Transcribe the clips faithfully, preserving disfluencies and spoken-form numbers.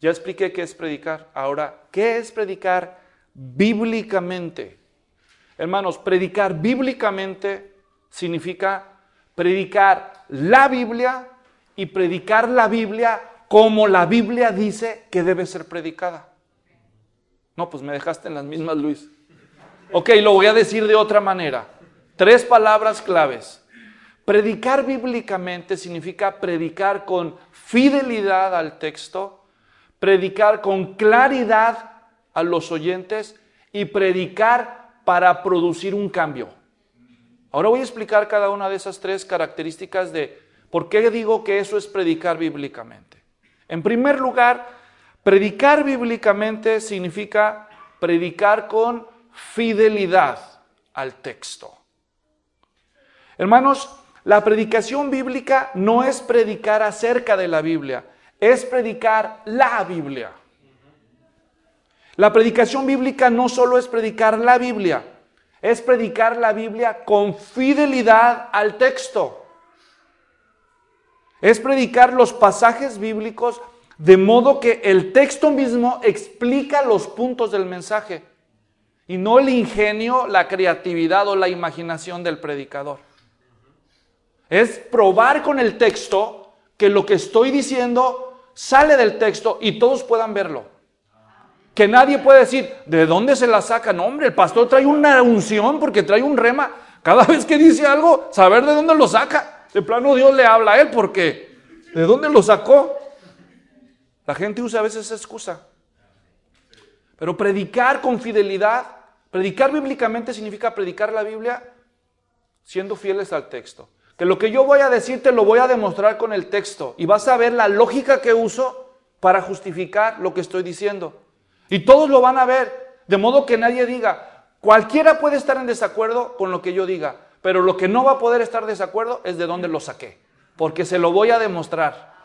Ya expliqué qué es predicar. Ahora, ¿qué es predicar bíblicamente? Hermanos, predicar bíblicamente significa predicar la Biblia y predicar la Biblia como la Biblia dice que debe ser predicada. No, pues me dejaste en las mismas, Luis. Ok, lo voy a decir de otra manera. Tres palabras claves. Predicar bíblicamente significa predicar con fidelidad al texto, predicar con claridad a los oyentes y predicar para producir un cambio. Ahora voy a explicar cada una de esas tres características de por qué digo que eso es predicar bíblicamente. En primer lugar, predicar bíblicamente significa predicar con fidelidad al texto. Hermanos, la predicación bíblica no es predicar acerca de la Biblia, es predicar la Biblia. La predicación bíblica no solo es predicar la Biblia, es predicar la Biblia con fidelidad al texto. Es predicar los pasajes bíblicos de modo que el texto mismo explica los puntos del mensaje y no el ingenio, la creatividad o la imaginación del predicador. Es probar con el texto que lo que estoy diciendo sale del texto y todos puedan verlo. Que nadie puede decir, ¿de dónde se la saca? No, hombre, el pastor trae una unción porque trae un rema. Cada vez que dice algo, saber de dónde lo saca. De plano Dios le habla a él porque ¿de dónde lo sacó? La gente usa a veces esa excusa. Pero predicar con fidelidad, predicar bíblicamente significa predicar la Biblia siendo fieles al texto. Que lo que yo voy a decir te lo voy a demostrar con el texto y vas a ver la lógica que uso para justificar lo que estoy diciendo. Y todos lo van a ver, de modo que nadie diga, cualquiera puede estar en desacuerdo con lo que yo diga, pero lo que no va a poder estar en desacuerdo es de dónde lo saqué, porque se lo voy a demostrar.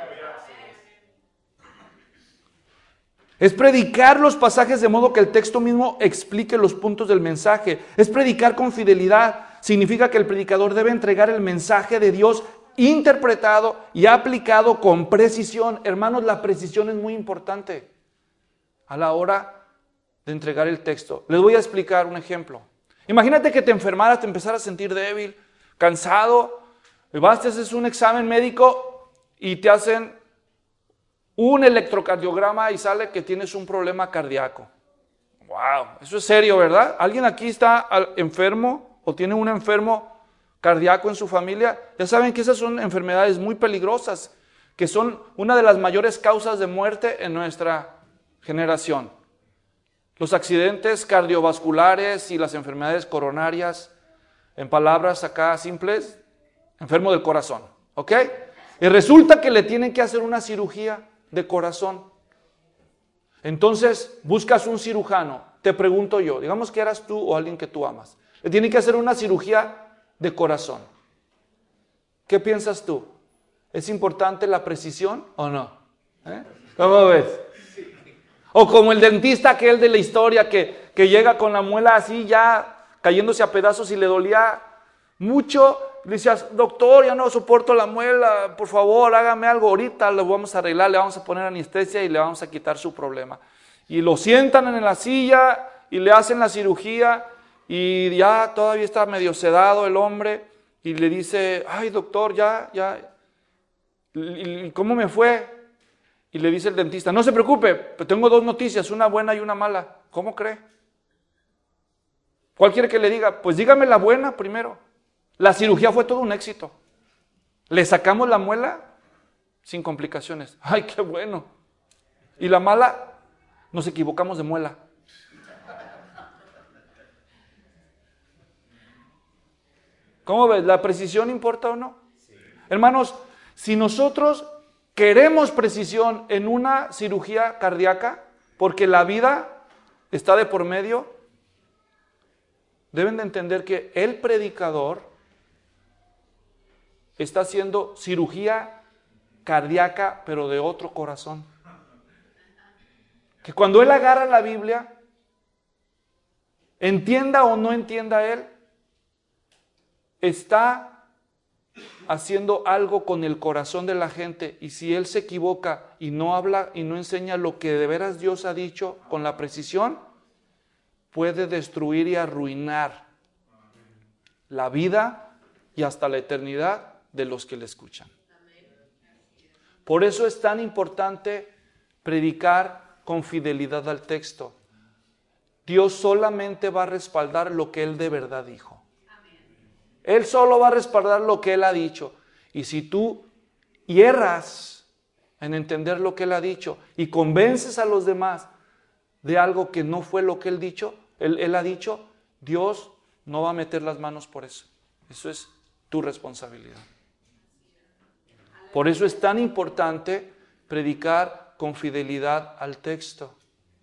Es predicar los pasajes de modo que el texto mismo explique los puntos del mensaje. Es predicar con fidelidad. Significa que el predicador debe entregar el mensaje de Dios interpretado y aplicado con precisión. Hermanos, la precisión es muy importante a la hora de entregar el texto. Les voy a explicar un ejemplo. Imagínate que te enfermaras, te empezaras a sentir débil, cansado, y vas, te haces un examen médico y te hacen un electrocardiograma y sale que tienes un problema cardíaco. Wow, eso es serio, ¿verdad? ¿Alguien aquí está enfermo o tiene un enfermo cardíaco en su familia? Ya saben que esas son enfermedades muy peligrosas, que son una de las mayores causas de muerte en nuestra generación. Los accidentes cardiovasculares y las enfermedades coronarias, en palabras acá simples, enfermo del corazón, ¿ok? Y resulta que le tienen que hacer una cirugía de corazón. Entonces buscas un cirujano. Te pregunto yo, digamos que eras tú o alguien que tú amas. Le tienen que hacer una cirugía de corazón. ¿Qué piensas tú? ¿Es importante la precisión o no? ¿Eh? ¿Cómo ves? O como el dentista aquel de la historia que, que llega con la muela así ya cayéndose a pedazos y le dolía mucho. Le decías, doctor, ya no soporto la muela, por favor, hágame algo, ahorita lo vamos a arreglar, le vamos a poner anestesia y le vamos a quitar su problema. Y lo sientan en la silla y le hacen la cirugía y ya todavía está medio sedado el hombre y le dice, ay doctor, ya, ya, ¿y cómo me fue? Y le dice el dentista, no se preocupe, pero tengo dos noticias, una buena y una mala. ¿Cómo cree? ¿Cuál quiere que le diga? Pues dígame la buena primero. La cirugía fue todo un éxito. Le sacamos la muela sin complicaciones. ¡Ay, qué bueno! Y la mala, nos equivocamos de muela. ¿Cómo ves? ¿La precisión importa o no? Sí. Hermanos, si nosotros queremos precisión en una cirugía cardíaca, porque la vida está de por medio, deben de entender que el predicador está haciendo cirugía cardíaca, pero de otro corazón. Que cuando él agarra la Biblia, entienda o no entienda él, está haciendo algo con el corazón de la gente, y si él se equivoca y no habla y no enseña lo que de veras Dios ha dicho con la precisión, puede destruir y arruinar la vida y hasta la eternidad de los que le escuchan. Por eso es tan importante predicar con fidelidad al texto. Dios solamente va a respaldar lo que Él de verdad dijo. Él solo va a respaldar lo que Él ha dicho. Y si tú hierras en entender lo que Él ha dicho y convences a los demás de algo que no fue lo que Él, dicho, él, él ha dicho, Dios no va a meter las manos por eso. Eso es tu responsabilidad. Por eso es tan importante predicar con fidelidad al texto.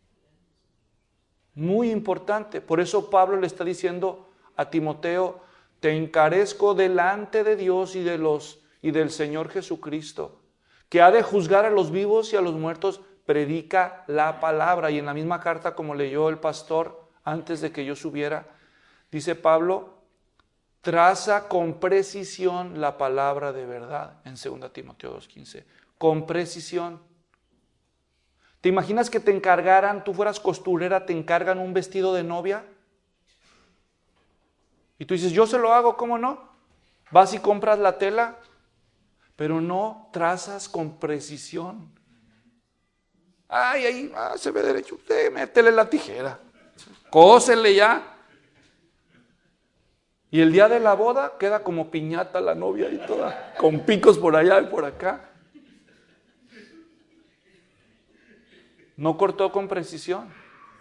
Muy importante. Por eso Pablo le está diciendo a Timoteo, te encarezco delante de Dios y, de los, y del Señor Jesucristo, que ha de juzgar a los vivos y a los muertos, predica la palabra. Y en la misma carta, como leyó el pastor antes de que yo subiera, dice Pablo, traza con precisión la palabra de verdad, en segunda Timoteo dos quince, con precisión. ¿Te imaginas que te encargaran, tú fueras costurera, te encargan un vestido de novia? Y tú dices, yo se lo hago, ¿cómo no? Vas y compras la tela, pero no trazas con precisión. Ay, ahí ah, se ve derecho, usted métele la tijera, cósele ya. Y el día de la boda queda como piñata la novia y toda, con picos por allá y por acá. No cortó con precisión.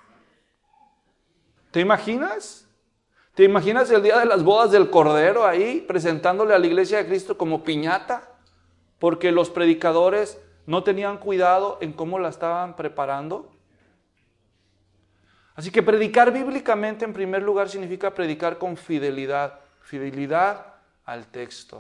¿Te imaginas? ¿Te imaginas el día de las bodas del Cordero ahí, presentándole a la iglesia de Cristo como piñata? Porque los predicadores no tenían cuidado en cómo la estaban preparando. Así que predicar bíblicamente en primer lugar significa predicar con fidelidad, fidelidad al texto.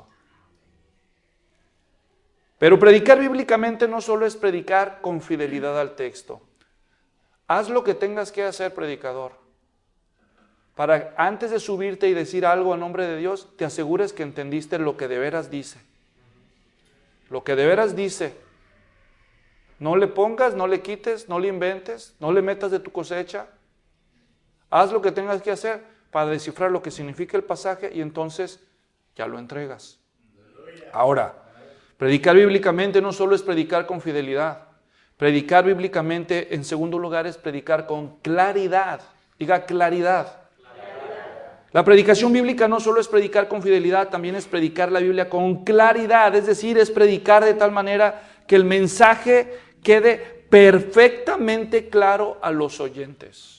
Pero predicar bíblicamente no solo es predicar con fidelidad al texto. Haz lo que tengas que hacer, predicador, para antes de subirte y decir algo a nombre de Dios, te asegures que entendiste lo que de veras dice. Lo que de veras dice. No le pongas, no le quites, no le inventes, no le metas de tu cosecha. Haz lo que tengas que hacer para descifrar lo que significa el pasaje y entonces ya lo entregas. Ahora, predicar bíblicamente no solo es predicar con fidelidad. Predicar bíblicamente, en segundo lugar, es predicar con claridad. Diga claridad. La predicación bíblica no solo es predicar con fidelidad, también es predicar la Biblia con claridad. Es decir, es predicar de tal manera que el mensaje quede perfectamente claro a los oyentes.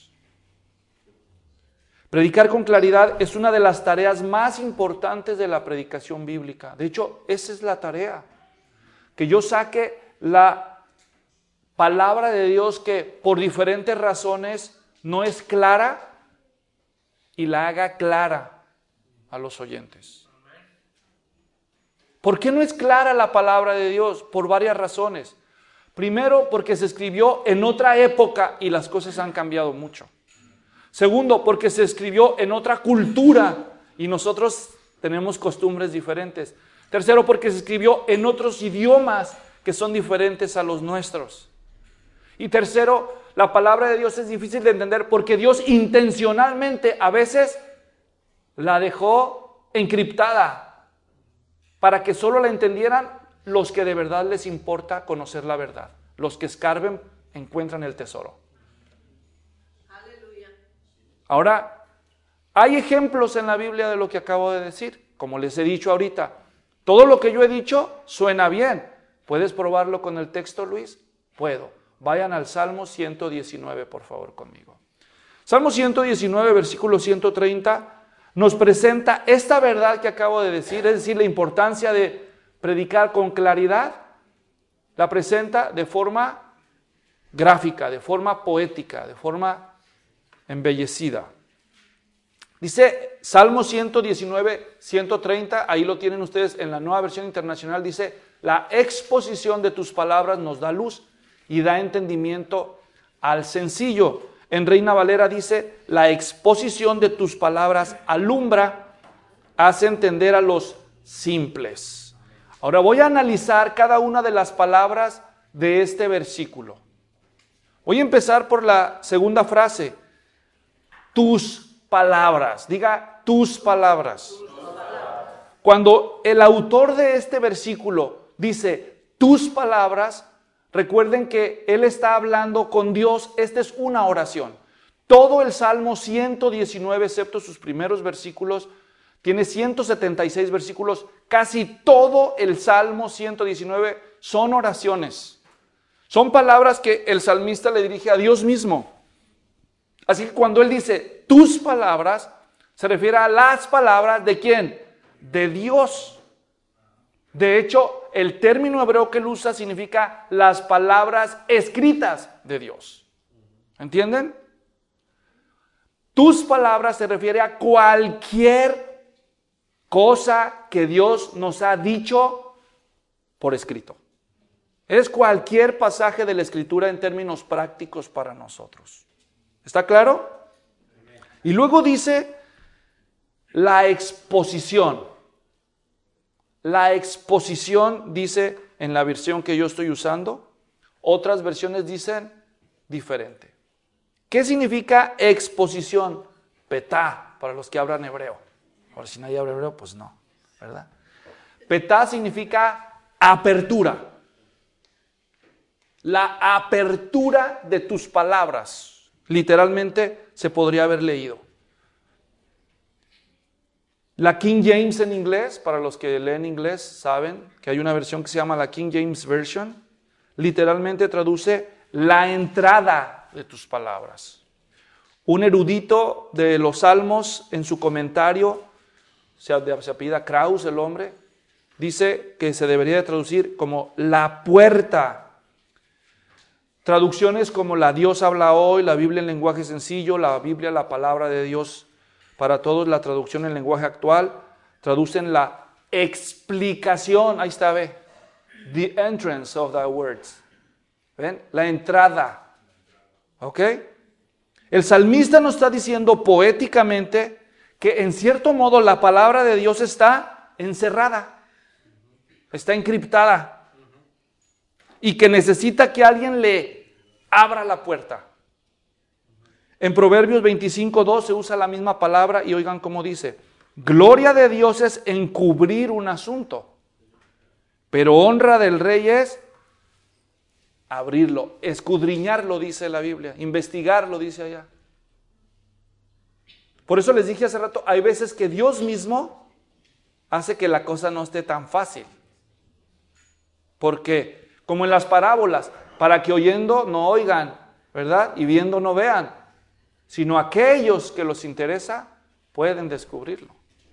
Predicar con claridad es una de las tareas más importantes de la predicación bíblica. De hecho, esa es la tarea. Que yo saque la palabra de Dios que por diferentes razones no es clara y la haga clara a los oyentes. ¿Por qué no es clara la palabra de Dios? Por varias razones. Primero, porque se escribió en otra época y las cosas han cambiado mucho. Segundo, porque se escribió en otra cultura y nosotros tenemos costumbres diferentes. Tercero, porque se escribió en otros idiomas que son diferentes a los nuestros. Y tercero, la palabra de Dios es difícil de entender porque Dios intencionalmente a veces la dejó encriptada para que solo la entendieran los que de verdad les importa conocer la verdad. Los que escarben encuentran el tesoro. Ahora, hay ejemplos en la Biblia de lo que acabo de decir. Como les he dicho ahorita, todo lo que yo he dicho suena bien. ¿Puedes probarlo con el texto, Luis? Puedo. Vayan al Salmo ciento diecinueve, por favor, conmigo. Salmo ciento diecinueve, versículo ciento treinta, nos presenta esta verdad que acabo de decir, es decir, la importancia de predicar con claridad. La presenta de forma gráfica, de forma poética, de forma embellecida. Dice Salmo ciento diecinueve, ciento treinta, ahí lo tienen ustedes en la Nueva Versión Internacional, dice, la exposición de tus palabras nos da luz y da entendimiento al sencillo. En Reina Valera dice, la exposición de tus palabras alumbra, hace entender a los simples. Ahora voy a analizar cada una de las palabras de este versículo. Voy a empezar por la segunda frase. Tus palabras. Diga, tus palabras. Cuando el autor de este versículo dice, tus palabras, recuerden que él está hablando con Dios. Esta es una oración. Todo el Salmo ciento diecinueve, excepto sus primeros versículos, tiene ciento setenta y seis versículos. Casi todo el Salmo ciento diecinueve son oraciones. Son palabras que el salmista le dirige a Dios mismo. Así que cuando él dice tus palabras, se refiere a las palabras ¿de quién? De Dios. De hecho, el término hebreo que él usa significa las palabras escritas de Dios. ¿Entienden? Tus palabras se refiere a cualquier cosa que Dios nos ha dicho por escrito. Es cualquier pasaje de la Escritura en términos prácticos para nosotros. ¿Está claro? Y luego dice la exposición. La exposición dice en la versión que yo estoy usando, otras versiones dicen diferente. ¿Qué significa exposición? Petá, para los que hablan hebreo. Ahora, si nadie habla hebreo, pues no, ¿verdad? Petá significa apertura. La apertura de tus palabras. Literalmente se podría haber leído. La King James en inglés, para los que leen inglés saben que hay una versión que se llama la King James Version. Literalmente traduce la entrada de tus palabras. Un erudito de los Salmos en su comentario, se apellida Krauss el hombre, dice que se debería de traducir como la puerta. Traducciones como la Dios habla hoy, la Biblia en lenguaje sencillo, la Biblia la palabra de Dios para todos, la traducción en lenguaje actual, traducen la explicación, ahí está, ve, the entrance of the words, ¿ven? La entrada, ¿ok? El salmista nos está diciendo poéticamente que en cierto modo la palabra de Dios está encerrada, está encriptada y que necesita que alguien le abra la puerta. En Proverbios veinticinco dos se usa la misma palabra y oigan cómo dice: gloria de Dios es encubrir un asunto, pero honra del rey es abrirlo, escudriñarlo, dice la Biblia, investigarlo, dice allá. Por eso les dije hace rato, hay veces que Dios mismo hace que la cosa no esté tan fácil. Porque, como en las parábolas, para que oyendo no oigan, ¿verdad? Y viendo no vean, sino aquellos que los interesa pueden descubrirlo.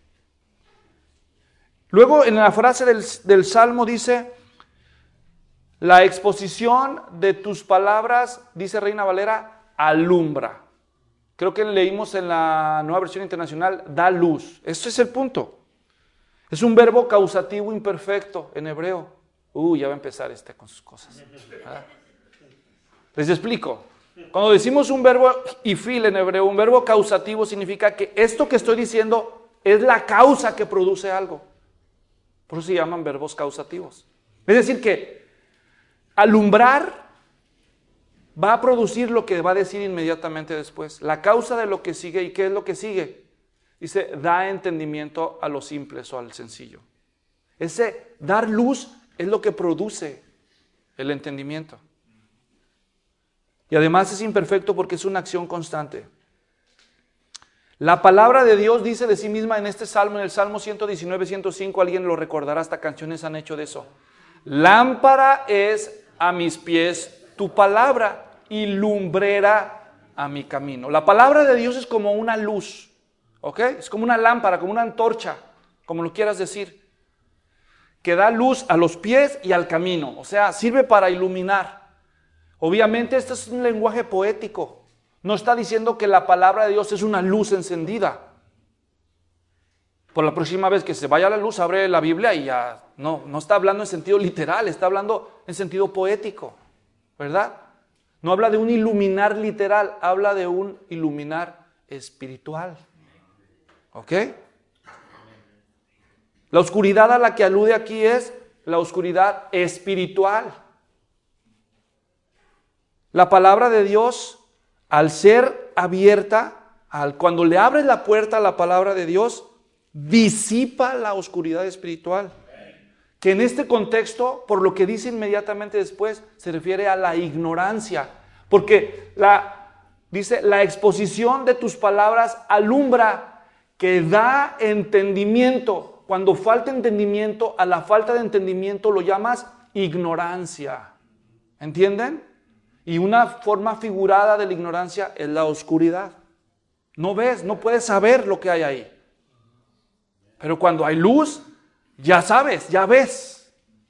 Luego en la frase del, del Salmo dice, la exposición de tus palabras, dice Reina Valera, alumbra. Creo que leímos en la Nueva Versión Internacional, da luz. Ese es el punto. Es un verbo causativo imperfecto en hebreo. Uy, ya va a empezar este con sus cosas. ¿Verdad? Les explico. Cuando decimos un verbo ifil en hebreo, un verbo causativo significa que esto que estoy diciendo es la causa que produce algo. Por eso se llaman verbos causativos. Es decir que alumbrar va a producir lo que va a decir inmediatamente después. La causa de lo que sigue. ¿Y qué es lo que sigue? Dice, da entendimiento a los simples o al sencillo. Ese dar luz es lo que produce el entendimiento. Y además es imperfecto porque es una acción constante. La palabra de Dios dice de sí misma en este salmo, en el Salmo ciento diecinueve, ciento cinco, alguien lo recordará, hasta canciones han hecho de eso. Lámpara es a mis pies tu palabra y lumbrera a mi camino. La palabra de Dios es como una luz, ¿ok? Es como una lámpara, como una antorcha, como lo quieras decir, que da luz a los pies y al camino, o sea, sirve para iluminar. Obviamente este es un lenguaje poético, no está diciendo que la palabra de Dios es una luz encendida. Por la próxima vez que se vaya la luz, abre la Biblia y ya, no, no está hablando en sentido literal, está hablando en sentido poético, ¿verdad? No habla de un iluminar literal, habla de un iluminar espiritual. ¿Ok? La oscuridad a la que alude aquí es la oscuridad espiritual. La palabra de Dios, al ser abierta, al, cuando le abres la puerta a la palabra de Dios, disipa la oscuridad espiritual. Que en este contexto, por lo que dice inmediatamente después, se refiere a la ignorancia. Porque la, dice, la exposición de tus palabras alumbra, que da entendimiento. Cuando falta entendimiento, a la falta de entendimiento lo llamas ignorancia. ¿Entienden? Y una forma figurada de la ignorancia es la oscuridad. No ves, no puedes saber lo que hay ahí. Pero cuando hay luz, ya sabes, ya ves.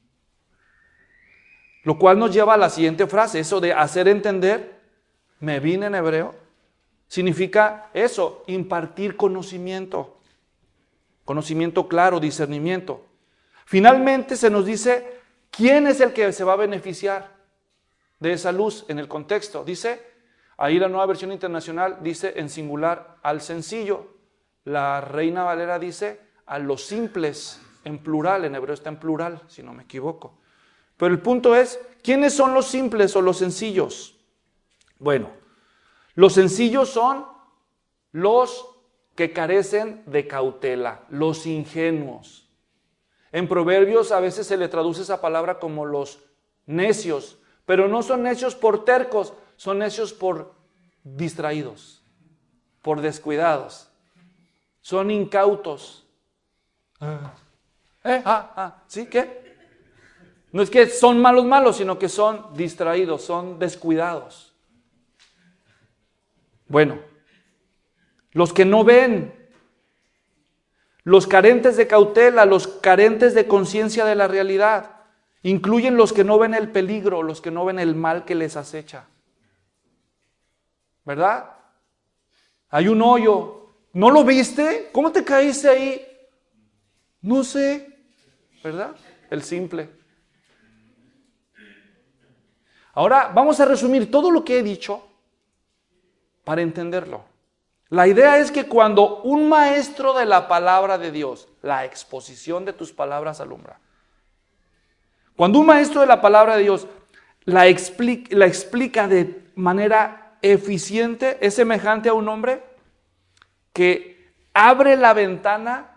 Lo cual nos lleva a la siguiente frase, eso de hacer entender, me vine en hebreo, significa eso, impartir conocimiento. Conocimiento claro, discernimiento. Finalmente se nos dice, ¿quién es el que se va a beneficiar de esa luz en el contexto? Dice, ahí la Nueva Versión Internacional dice en singular, al sencillo. La Reina Valera dice, a los simples, en plural, en hebreo está en plural, si no me equivoco. Pero el punto es, ¿quiénes son los simples o los sencillos? Bueno, los sencillos son los que carecen de cautela, los ingenuos. En Proverbios a veces se le traduce esa palabra como los necios, pero no son necios por tercos, son necios por distraídos, por descuidados, son incautos. Ah. ¿Eh? Ah, ah, ¿sí? ¿Qué? No es que son malos malos, sino que son distraídos, son descuidados. Bueno, los que no ven, los carentes de cautela, los carentes de conciencia de la realidad, incluyen los que no ven el peligro, los que no ven el mal que les acecha. ¿Verdad? Hay un hoyo. ¿No lo viste? ¿Cómo te caíste ahí? No sé. ¿Verdad? El simple. Ahora vamos a resumir todo lo que he dicho para entenderlo. La idea es que cuando un maestro de la palabra de Dios, la exposición de tus palabras alumbra. Cuando un maestro de la palabra de Dios la explica, la explica de manera eficiente, es semejante a un hombre que abre la ventana.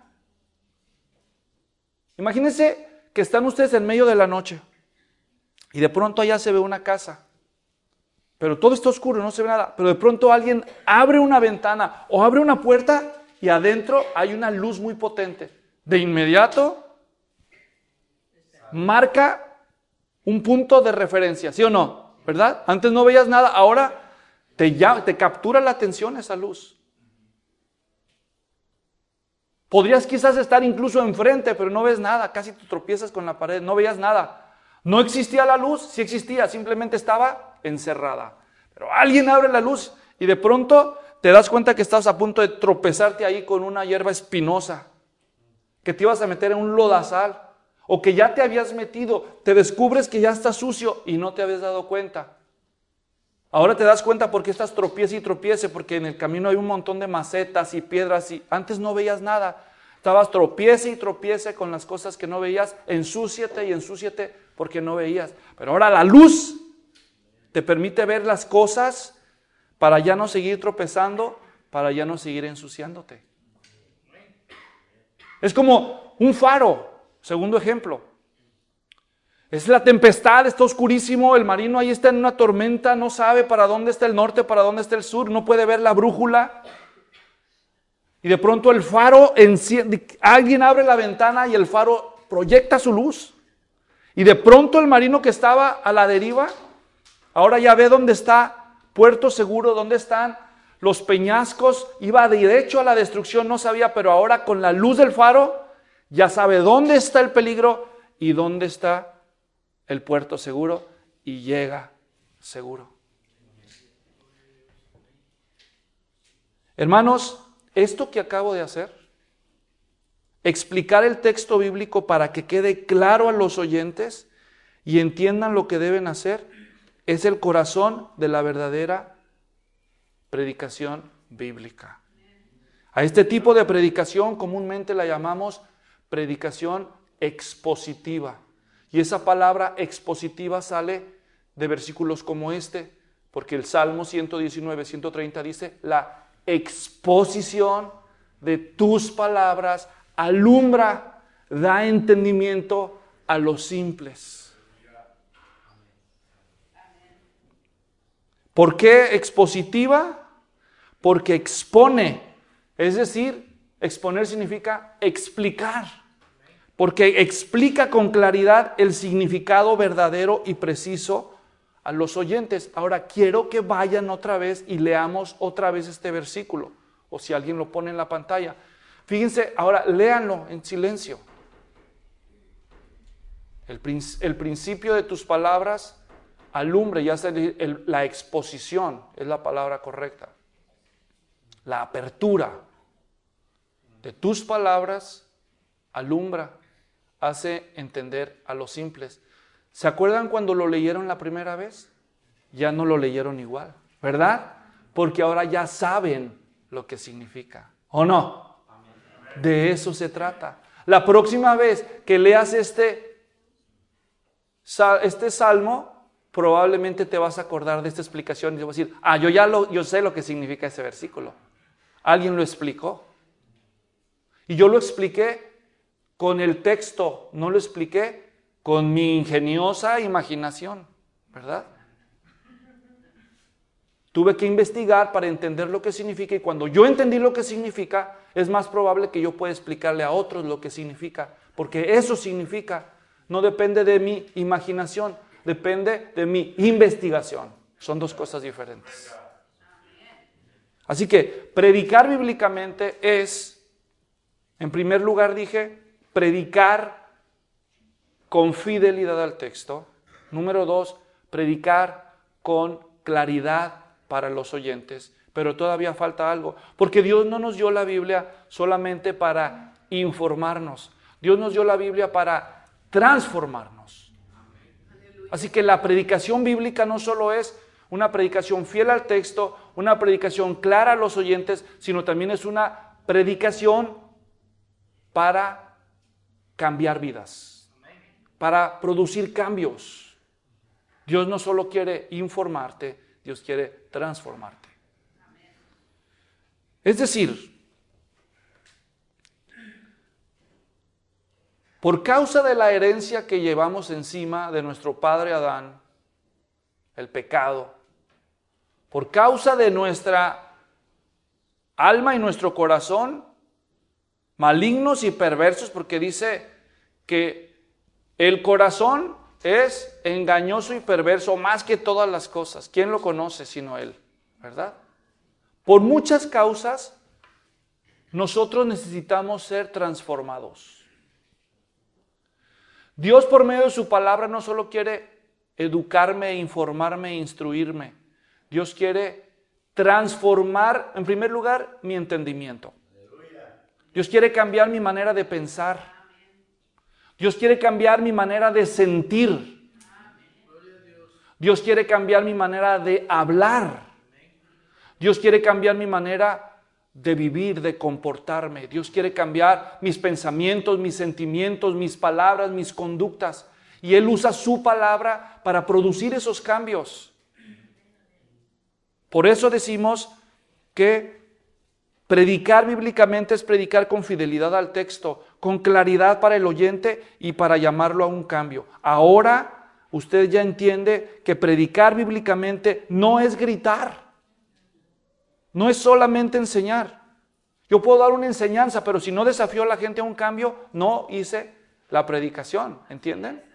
Imagínense que están ustedes en medio de la noche y de pronto allá se ve una casa, pero todo está oscuro, no se ve nada, pero de pronto alguien abre una ventana o abre una puerta y adentro hay una luz muy potente. De inmediato marca un punto de referencia, ¿sí o no? ¿Verdad? Antes no veías nada, ahora te, llama, te captura la atención esa luz. Podrías quizás estar incluso enfrente, pero no ves nada, casi te tropiezas con la pared, no veías nada. No existía la luz, sí existía, simplemente estaba encerrada. Pero alguien abre la luz y de pronto te das cuenta que estás a punto de tropezarte ahí con una hierba espinosa, que te ibas a meter en un lodazal, o que ya te habías metido, te descubres que ya estás sucio y no te habías dado cuenta. Ahora te das cuenta porque estás tropiece y tropiece, porque en el camino hay un montón de macetas y piedras y antes no veías nada. Estabas tropiece y tropiece con las cosas que no veías, ensúciate y ensúciate porque no veías. Pero ahora la luz te permite ver las cosas para ya no seguir tropezando, para ya no seguir ensuciándote. Es como un faro, segundo ejemplo. Es la tempestad, está oscurísimo, el marino ahí está en una tormenta, no sabe para dónde está el norte, para dónde está el sur, no puede ver la brújula. Y de pronto el faro enciende, alguien abre la ventana y el faro proyecta su luz. Y de pronto el marino que estaba a la deriva, ahora ya ve dónde está Puerto Seguro, dónde están los peñascos, iba derecho a la destrucción, no sabía, pero ahora con la luz del faro ya sabe dónde está el peligro y dónde está el puerto seguro y llega seguro. Hermanos, esto que acabo de hacer, explicar el texto bíblico para que quede claro a los oyentes y entiendan lo que deben hacer, es el corazón de la verdadera predicación bíblica. A este tipo de predicación comúnmente la llamamos predicación expositiva. Y esa palabra expositiva sale de versículos como este, porque el Salmo ciento diecinueve, ciento treinta dice, la exposición de tus palabras alumbra, da entendimiento a los simples. ¿Por qué expositiva? Porque expone, es decir, exponer significa explicar, porque explica con claridad el significado verdadero y preciso a los oyentes. Ahora quiero que vayan otra vez y leamos otra vez este versículo, o si alguien lo pone en la pantalla. Fíjense, ahora léanlo en silencio. El, el principio de tus palabras alumbre, ya sea el, el, la exposición es la palabra correcta. La apertura de tus palabras alumbra, hace entender a los simples. ¿Se acuerdan cuando lo leyeron la primera vez? Ya no lo leyeron igual, ¿verdad? Porque ahora ya saben lo que significa, ¿o no? De eso se trata. La próxima vez que leas este, este salmo, probablemente te vas a acordar de esta explicación y te vas a decir, ah, yo ya lo, yo sé lo que significa ese versículo. Alguien lo explicó. Y yo lo expliqué con el texto, no lo expliqué con mi ingeniosa imaginación, ¿verdad? Tuve que investigar para entender lo que significa, y cuando yo entendí lo que significa, es más probable que yo pueda explicarle a otros lo que significa, porque eso significa, no depende de mi imaginación, depende de mi investigación. Son dos cosas diferentes. Así que predicar bíblicamente es, en primer lugar dije, predicar con fidelidad al texto. Número dos, predicar con claridad para los oyentes. Pero todavía falta algo, porque Dios no nos dio la Biblia solamente para informarnos. Dios nos dio la Biblia para transformarnos. Así que la predicación bíblica no solo es una predicación fiel al texto, una predicación clara a los oyentes, sino también es una predicación para cambiar vidas, para producir cambios. Dios no solo quiere informarte, Dios quiere transformarte. Es decir, por causa de la herencia que llevamos encima de nuestro padre Adán, el pecado, por causa de nuestra alma y nuestro corazón, malignos y perversos, porque dice que el corazón es engañoso y perverso más que todas las cosas. ¿Quién lo conoce sino Él? ¿Verdad? Por muchas causas, nosotros necesitamos ser transformados. Dios, por medio de su palabra, no solo quiere educarme, informarme e instruirme. Dios quiere transformar, en primer lugar, mi entendimiento. Dios quiere cambiar mi manera de pensar. Dios quiere cambiar mi manera de sentir. Dios quiere cambiar mi manera de hablar. Dios quiere cambiar mi manera de vivir, de comportarme. Dios quiere cambiar mis pensamientos, mis sentimientos, mis palabras, mis conductas. Y Él usa su palabra para producir esos cambios. Por eso decimos que predicar bíblicamente es predicar con fidelidad al texto, con claridad para el oyente y para llamarlo a un cambio. Ahora usted ya entiende que predicar bíblicamente no es gritar, no es solamente enseñar. Yo puedo dar una enseñanza, pero si no desafío a la gente a un cambio, no hice la predicación, ¿entienden?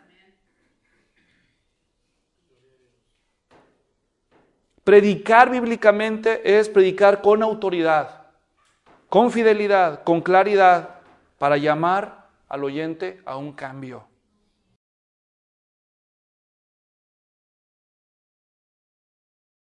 Predicar bíblicamente es predicar con autoridad, con fidelidad, con claridad, para llamar al oyente a un cambio.